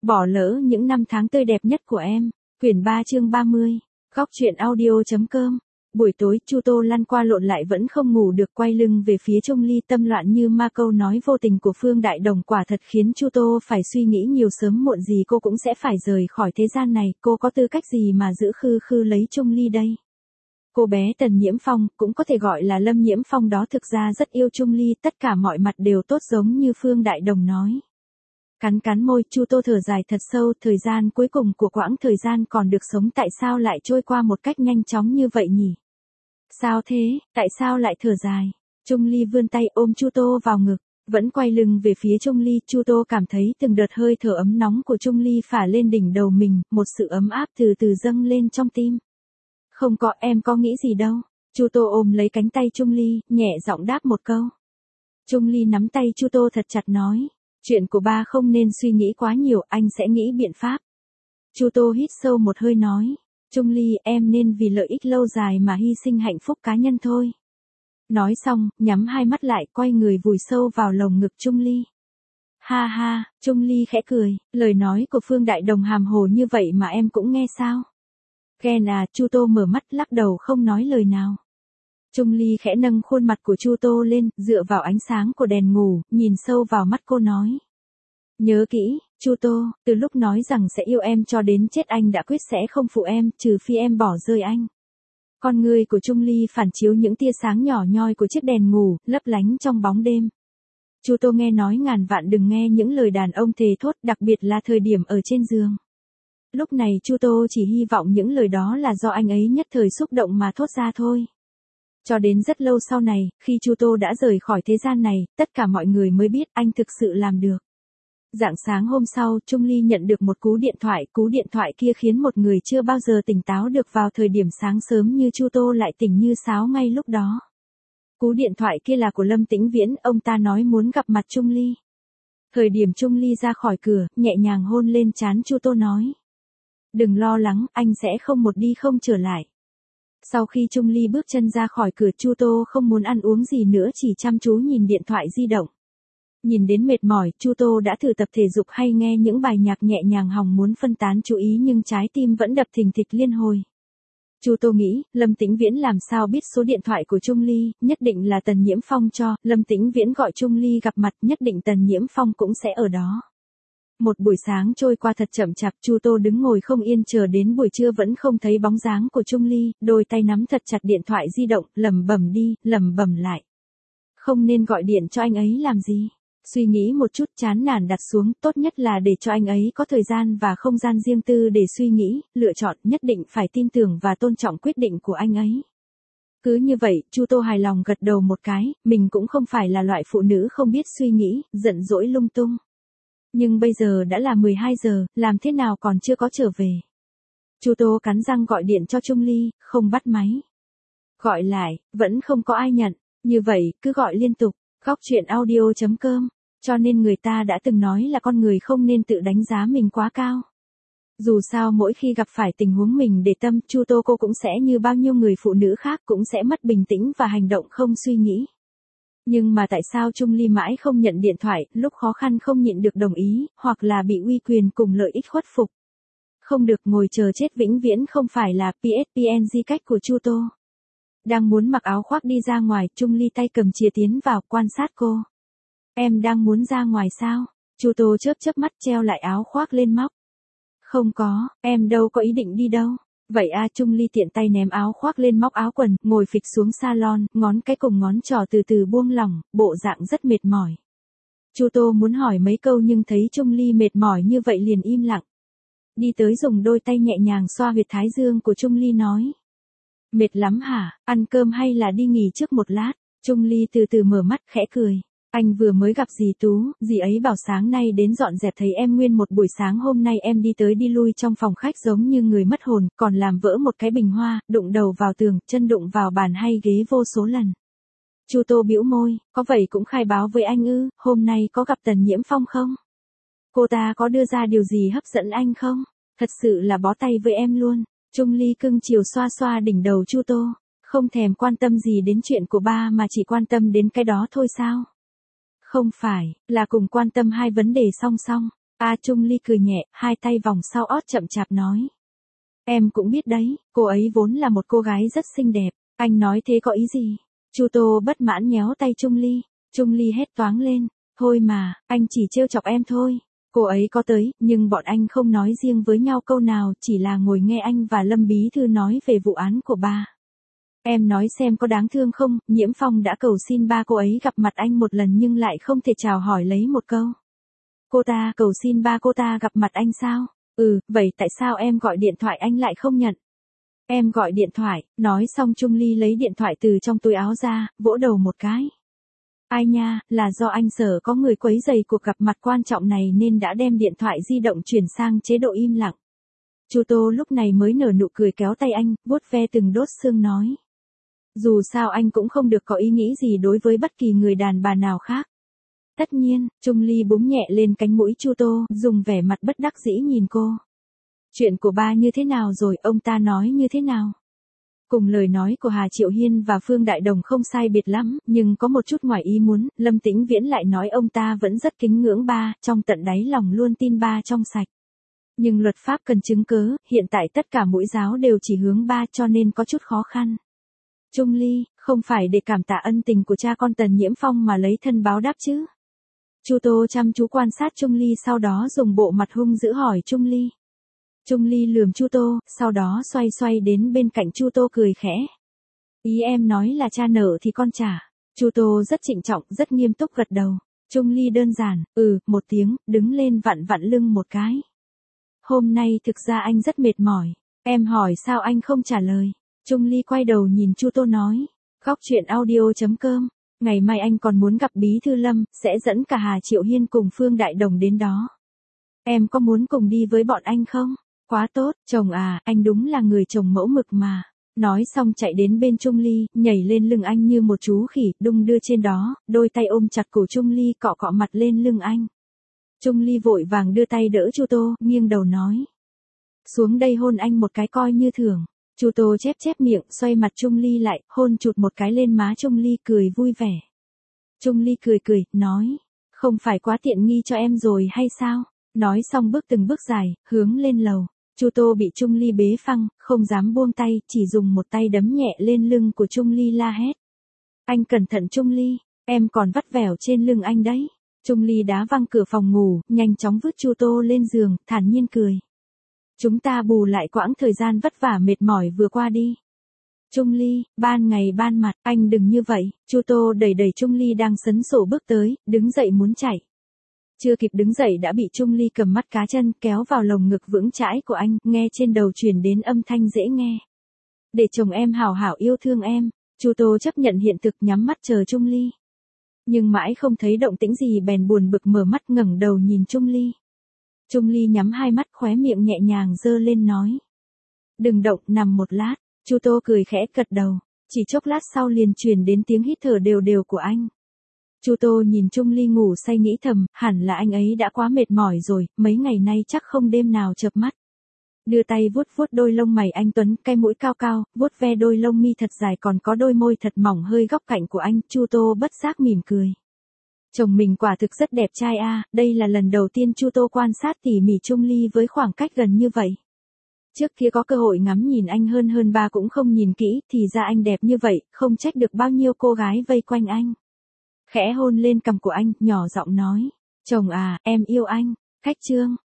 Bỏ lỡ những năm tháng tươi đẹp nhất của em. Quyển 3 chương 30. Góc truyện audio.com. Buổi tối, Chu Tô lăn qua lộn lại vẫn không ngủ được, quay lưng về phía Trung Ly, tâm loạn như ma. Câu nói vô tình của Phương Đại Đồng quả thật khiến Chu Tô phải suy nghĩ nhiều, sớm muộn gì cô cũng sẽ phải rời khỏi thế gian này, cô có tư cách gì mà giữ khư khư lấy Trung Ly đây? Cô bé Tần Nhiễm Phong, cũng có thể gọi là Lâm Nhiễm Phong đó, thực ra rất yêu Trung Ly, tất cả mọi mặt đều tốt giống như Phương Đại Đồng nói. Cắn cắn môi, Chu Tô thở dài thật sâu, thời gian cuối cùng của quãng thời gian còn được sống tại sao lại trôi qua một cách nhanh chóng như vậy nhỉ? Sao thế, tại sao lại thở dài? Trung Ly vươn tay ôm Chu Tô vào ngực, vẫn quay lưng về phía Trung Ly, Chu Tô cảm thấy từng đợt hơi thở ấm nóng của Trung Ly phả lên đỉnh đầu mình, một sự ấm áp từ từ dâng lên trong tim. Không có, em có nghĩ gì đâu. Chu Tô ôm lấy cánh tay Trung Ly, nhẹ giọng đáp một câu. Trung Ly nắm tay Chu Tô thật chặt nói. Chuyện của ba không nên suy nghĩ quá nhiều, anh sẽ nghĩ biện pháp. Chu Tô hít sâu một hơi nói. Trung Ly, em nên vì lợi ích lâu dài mà hy sinh hạnh phúc cá nhân thôi. Nói xong, nhắm hai mắt lại, quay người vùi sâu vào lồng ngực Trung Ly. Ha ha, Trung Ly khẽ cười, lời nói của Phương Đại Đồng hàm hồ như vậy mà em cũng nghe sao? Ghen à? Chu Tô mở mắt lắc đầu không nói lời nào. Trung Ly khẽ nâng khuôn mặt của Chu Tô lên, dựa vào ánh sáng của đèn ngủ, nhìn sâu vào mắt cô nói. Nhớ kỹ, Chu Tô, từ lúc nói rằng sẽ yêu em cho đến chết anh đã quyết sẽ không phụ em, trừ phi em bỏ rơi anh. Con người của Trung Ly phản chiếu những tia sáng nhỏ nhoi của chiếc đèn ngủ, lấp lánh trong bóng đêm. Chu Tô nghe nói ngàn vạn đừng nghe những lời đàn ông thề thốt, đặc biệt là thời điểm ở trên giường. Lúc này Chu Tô chỉ hy vọng những lời đó là do anh ấy nhất thời xúc động mà thốt ra thôi. Cho đến rất lâu sau này, khi Chu Tô đã rời khỏi thế gian này, tất cả mọi người mới biết anh thực sự làm được. Rạng sáng hôm sau, Trung Ly nhận được một cú điện thoại kia khiến một người chưa bao giờ tỉnh táo được vào thời điểm sáng sớm như Chu Tô lại tỉnh như sáo ngay lúc đó. Cú điện thoại kia là của Lâm Tĩnh Viễn, ông ta nói muốn gặp mặt Trung Ly. Thời điểm Trung Ly ra khỏi cửa, nhẹ nhàng hôn lên trán Chu Tô nói. Đừng lo lắng, anh sẽ không một đi không trở lại. Sau khi Trung Ly bước chân ra khỏi cửa, Chu Tô không muốn ăn uống gì nữa, chỉ chăm chú nhìn điện thoại di động. Nhìn đến mệt mỏi, Chu Tô đã thử tập thể dục hay nghe những bài nhạc nhẹ nhàng hòng muốn phân tán chú ý, nhưng trái tim vẫn đập thình thịch liên hồi. Chu Tô nghĩ, Lâm Tĩnh Viễn làm sao biết số điện thoại của Trung Ly, nhất định là Tần Nhiễm Phong cho, Lâm Tĩnh Viễn gọi Trung Ly gặp mặt, nhất định Tần Nhiễm Phong cũng sẽ ở đó. Một buổi sáng trôi qua thật chậm chạp, Chu Tô đứng ngồi không yên chờ đến buổi trưa vẫn không thấy bóng dáng của Trung Ly, đôi tay nắm thật chặt điện thoại di động, lẩm bẩm đi, lẩm bẩm lại. Không nên gọi điện cho anh ấy làm gì? Suy nghĩ một chút chán nản đặt xuống, tốt nhất là để cho anh ấy có thời gian và không gian riêng tư để suy nghĩ, lựa chọn, nhất định phải tin tưởng và tôn trọng quyết định của anh ấy. Cứ như vậy, Chu Tô hài lòng gật đầu một cái, mình cũng không phải là loại phụ nữ không biết suy nghĩ, giận dỗi lung tung. Nhưng bây giờ đã là 12 giờ, làm thế nào còn chưa có trở về. Chu Tô cắn răng gọi điện cho Trung Ly, không bắt máy. Gọi lại, vẫn không có ai nhận, như vậy, cứ gọi liên tục. Góc truyện audio.com. Cho nên người ta đã từng nói là con người không nên tự đánh giá mình quá cao. Dù sao mỗi khi gặp phải tình huống mình để tâm, Chu Tô cô cũng sẽ như bao nhiêu người phụ nữ khác, cũng sẽ mất bình tĩnh và hành động không suy nghĩ. Nhưng mà tại sao Trung Ly mãi không nhận điện thoại, lúc khó khăn không nhịn được đồng ý, hoặc là bị uy quyền cùng lợi ích khuất phục. Không được, ngồi chờ chết vĩnh viễn không phải là PSPNG cách của Chu Tô. Đang muốn mặc áo khoác đi ra ngoài, Trung Ly tay cầm chìa tiến vào, quan sát cô. Em đang muốn ra ngoài sao? Chu Tô chớp mắt treo lại áo khoác lên móc. Không có, em đâu có ý định đi đâu. Vậy à? Trung Ly tiện tay ném áo khoác lên móc áo quần, ngồi phịch xuống salon, ngón cái cùng ngón trỏ từ từ buông lỏng, bộ dạng rất mệt mỏi. Chu Tô muốn hỏi mấy câu nhưng thấy Trung Ly mệt mỏi như vậy liền im lặng. Đi tới dùng đôi tay nhẹ nhàng xoa huyệt thái dương của Trung Ly nói. Mệt lắm hả, ăn cơm hay là đi nghỉ trước một lát? Trung Ly từ từ mở mắt khẽ cười. Anh vừa mới gặp dì Tú, dì ấy bảo sáng nay đến dọn dẹp thấy em nguyên một buổi sáng hôm nay em đi tới đi lui trong phòng khách giống như người mất hồn, còn làm vỡ một cái bình hoa, đụng đầu vào tường, chân đụng vào bàn hay ghế vô số lần. Chu Tô bĩu môi, có vậy cũng khai báo với anh ư, hôm nay có gặp Tần Nhiễm Phong không? Cô ta có đưa ra điều gì hấp dẫn anh không? Thật sự là bó tay với em luôn. Trung Ly cưng chiều xoa xoa đỉnh đầu Chu Tô, không thèm quan tâm gì đến chuyện của ba mà chỉ quan tâm đến cái đó thôi sao? Không phải, là cùng quan tâm hai vấn đề song song. Trung Ly cười nhẹ, hai tay vòng sau ót chậm chạp nói. Em cũng biết đấy, cô ấy vốn là một cô gái rất xinh đẹp, anh nói thế có ý gì? Chu Tô bất mãn nhéo tay Trung Ly. Trung Ly hét toáng lên, thôi mà, anh chỉ trêu chọc em thôi. Cô ấy có tới, nhưng bọn anh không nói riêng với nhau câu nào, chỉ là ngồi nghe anh và Lâm Bí Thư nói về vụ án của ba. Em nói xem có đáng thương không, Nhiễm Phong đã cầu xin ba cô ấy gặp mặt anh một lần nhưng lại không thể chào hỏi lấy một câu. Cô ta cầu xin ba cô ta gặp mặt anh sao? Vậy tại sao em gọi điện thoại anh lại không nhận? Em gọi điện thoại, nói xong Trung Ly lấy điện thoại từ trong túi áo ra, vỗ đầu một cái. Ai nha, là do anh sợ có người quấy rầy cuộc gặp mặt quan trọng này nên đã đem điện thoại di động chuyển sang chế độ im lặng. Chu Tô lúc này mới nở nụ cười kéo tay anh, vuốt ve từng đốt xương nói. Dù sao anh cũng không được có ý nghĩ gì đối với bất kỳ người đàn bà nào khác. Tất nhiên, Trung Ly búng nhẹ lên cánh mũi Chu Tô, dùng vẻ mặt bất đắc dĩ nhìn cô. Chuyện của ba như thế nào rồi, ông ta nói như thế nào? Cùng lời nói của Hà Triệu Hiên và Phương Đại Đồng không sai biệt lắm, nhưng có một chút ngoài ý muốn, Lâm Tĩnh Viễn lại nói ông ta vẫn rất kính ngưỡng ba, trong tận đáy lòng luôn tin ba trong sạch. Nhưng luật pháp cần chứng cớ, hiện tại tất cả mũi giáo đều chỉ hướng ba cho nên có chút khó khăn. Trung Ly, không phải để cảm tạ ân tình của cha con Tần Nhiễm Phong mà lấy thân báo đáp chứ? Chu Tô chăm chú quan sát Trung Ly sau đó dùng bộ mặt hung dữ hỏi Trung Ly. Trung Ly lườm Chu Tô, sau đó xoay xoay đến bên cạnh Chu Tô cười khẽ. Ý em nói là cha nợ thì con trả. Chu Tô rất trịnh trọng, rất nghiêm túc gật đầu. Trung Ly đơn giản, một tiếng, đứng lên vặn vặn lưng một cái. Hôm nay thực ra anh rất mệt mỏi. Em hỏi sao anh không trả lời. Trung Ly quay đầu nhìn Chu Tô nói. Góc chuyện audio.com. Ngày mai anh còn muốn gặp Bí Thư Lâm, sẽ dẫn cả Hà Triệu Hiên cùng Phương Đại Đồng đến đó. Em có muốn cùng đi với bọn anh không? Quá tốt, chồng à, anh đúng là người chồng mẫu mực mà. Nói xong chạy đến bên Trung Ly, nhảy lên lưng anh như một chú khỉ, đung đưa trên đó, đôi tay ôm chặt cổ Trung Ly cọ cọ mặt lên lưng anh. Trung Ly vội vàng đưa tay đỡ Chu Tô, nghiêng đầu nói. Xuống đây hôn anh một cái coi như thưởng. Chu Tô chép chép miệng, xoay mặt Trung Ly lại, hôn chụt một cái lên má Trung Ly cười vui vẻ. Trung Ly cười cười, nói. Không phải quá tiện nghi cho em rồi hay sao? Nói xong bước từng bước dài, hướng lên lầu. Chu Tô bị Trung Ly bế phăng, không dám buông tay, chỉ dùng một tay đấm nhẹ lên lưng của Trung Ly la hét. Anh cẩn thận Trung Ly, em còn vắt vẻo trên lưng anh đấy. Trung Ly đá văng cửa phòng ngủ, nhanh chóng vứt Chu Tô lên giường, thản nhiên cười. Chúng ta bù lại quãng thời gian vất vả mệt mỏi vừa qua đi. Trung Ly, ban ngày ban mặt, anh đừng như vậy. Chu Tô đẩy đẩy Trung Ly đang sấn sổ bước tới, đứng dậy muốn chạy. Chưa kịp đứng dậy đã bị Trung Ly cầm mắt cá chân kéo vào lồng ngực vững chãi của anh, nghe trên đầu truyền đến âm thanh dễ nghe. Để chồng em hảo hảo yêu thương em. Chu Tô chấp nhận hiện thực nhắm mắt chờ Trung Ly. Nhưng mãi không thấy động tĩnh gì bèn buồn bực mở mắt ngẩng đầu nhìn Trung Ly. Trung Ly nhắm hai mắt khóe miệng nhẹ nhàng giơ lên nói. Đừng động, nằm một lát. Chu Tô cười khẽ gật đầu. Chỉ chốc lát sau liền truyền đến tiếng hít thở đều đều của anh. Chu Tô nhìn Trung Ly ngủ say nghĩ thầm, hẳn là anh ấy đã quá mệt mỏi rồi, mấy ngày nay chắc không đêm nào chợp mắt. Đưa tay vuốt vuốt đôi lông mày anh tuấn, cái mũi cao cao, vuốt ve đôi lông mi thật dài còn có đôi môi thật mỏng hơi góc cạnh của anh, Chu Tô bất giác mỉm cười. Chồng mình quả thực rất đẹp trai a, đây là lần đầu tiên Chu Tô quan sát tỉ mỉ Trung Ly với khoảng cách gần như vậy. Trước kia có cơ hội ngắm nhìn anh hơn ba cũng không nhìn kỹ, thì ra anh đẹp như vậy, không trách được bao nhiêu cô gái vây quanh anh. Khẽ hôn lên cằm của anh, nhỏ giọng nói, chồng à, em yêu anh. Khách chương.